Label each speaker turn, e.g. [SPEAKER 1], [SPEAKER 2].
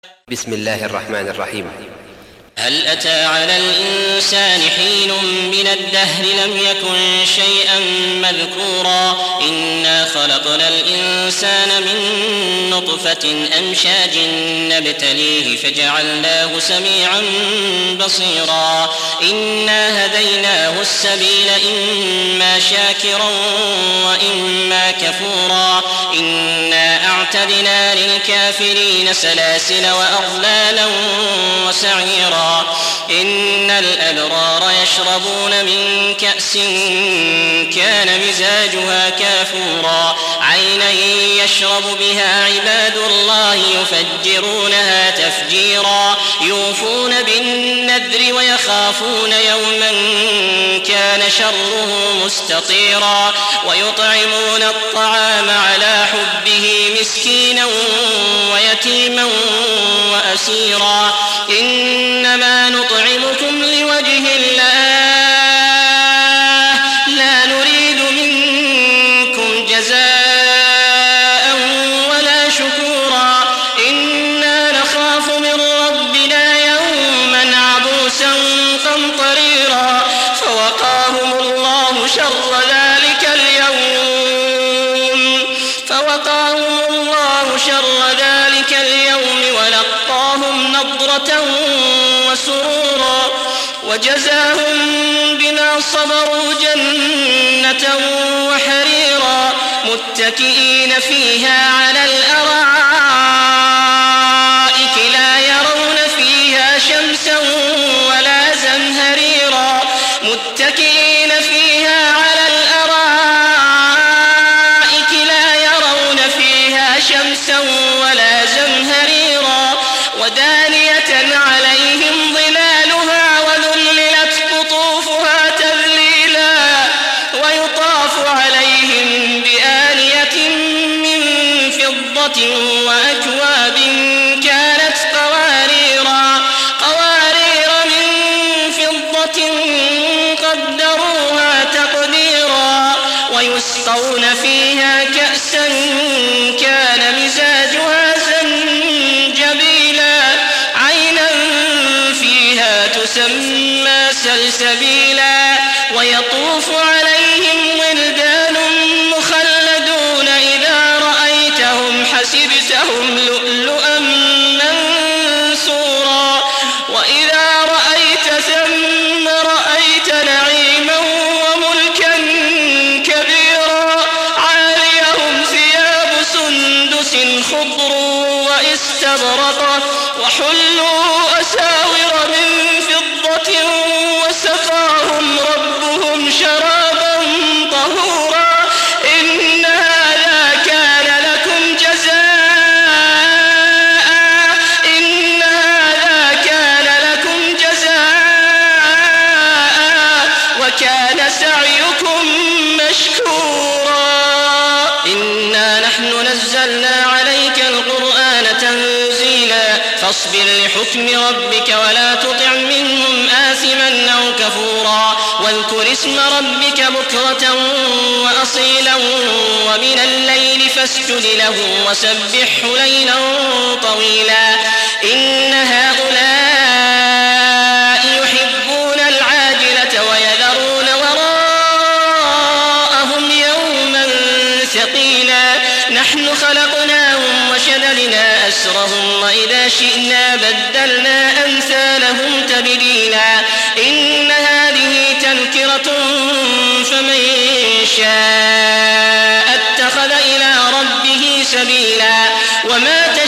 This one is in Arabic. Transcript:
[SPEAKER 1] بسم الله الرحمن الرحيم.
[SPEAKER 2] هل أتى على الإنسان حين من الدهر لم يكن شيئا مذكورا إنا خلقنا الإنسان من نطفة أمشاج نبتليه فجعلناه سميعا بصيرا إنا هديناه السبيل إما شاكرا وإما كفورا إنا أعتدنا للكافرين سلاسل وأغلالا وسعيرا إن الأبرار يشربون من كأس كان مزاجها كافورا عينا يشرب بها عباد الله يفجرونها تفجيرا يوفون بالنذر ويخافون يوما كان شره مستطيرا ويطعمون الطعام على حبه مسكينا ويتيما وأسيرا إنما نطعمكم لوجه الله لا نريد منكم جزاء ولا شكورا إنا نخاف من ربنا يوما عبوسا قمطريرا فوقاهم الله شر ذلك اليوم ولقاهم نضرة وسرورا وجزاهم بما صبروا جنة وحريرا متكئين فيها على الأرائك لا يرون فيها شمسا ولا زمهريرا متكئين فيها على الأرائك لا يرون فيها شمسا ولا زمهريرا ودانية عليهم ظلالها وذللت قطوفها تذليلا ويطاف عليهم بآنية من فضة وأكواب كانت قوارير من فضة قدروها تقديرا ويسقون فيها كأسا كان مزاجها زنجبيلا عينا فيها تسمى سلسبيلا ويطوف عليهم ولدان مخلدون إذا رأيتهم حسبتهم لؤلؤا منثورا وإذا رأيت ثم رأيت نعيما وملكا كبيرا عاليهم ثياب سندس خضر واستبرق وحلوا أساور من فضة وسقاهم ربهم شرابا طهورا إن هذا كان لكم جزاء وكان سعيكم مشكورا إنا نحن نزلنا عليك القرآن تنزيلا فاصبر لحكم ربك ولا تطع منهم آثما أو كفورا واذكر اسم ربك بكرة وأصيلا ومن الليل فاسجد له وسبحه ليلا طويلا إن هؤلاء يحبون العاجلة ويذرون وراءهم يوما ثقيلا نحن خلقناهم وشددنا أسرهم وإذا شئنا بدلنا أمثالهم تبديلا إن هذه تذكرة فمن شاء اتخذ إلى ربه سبيلا وما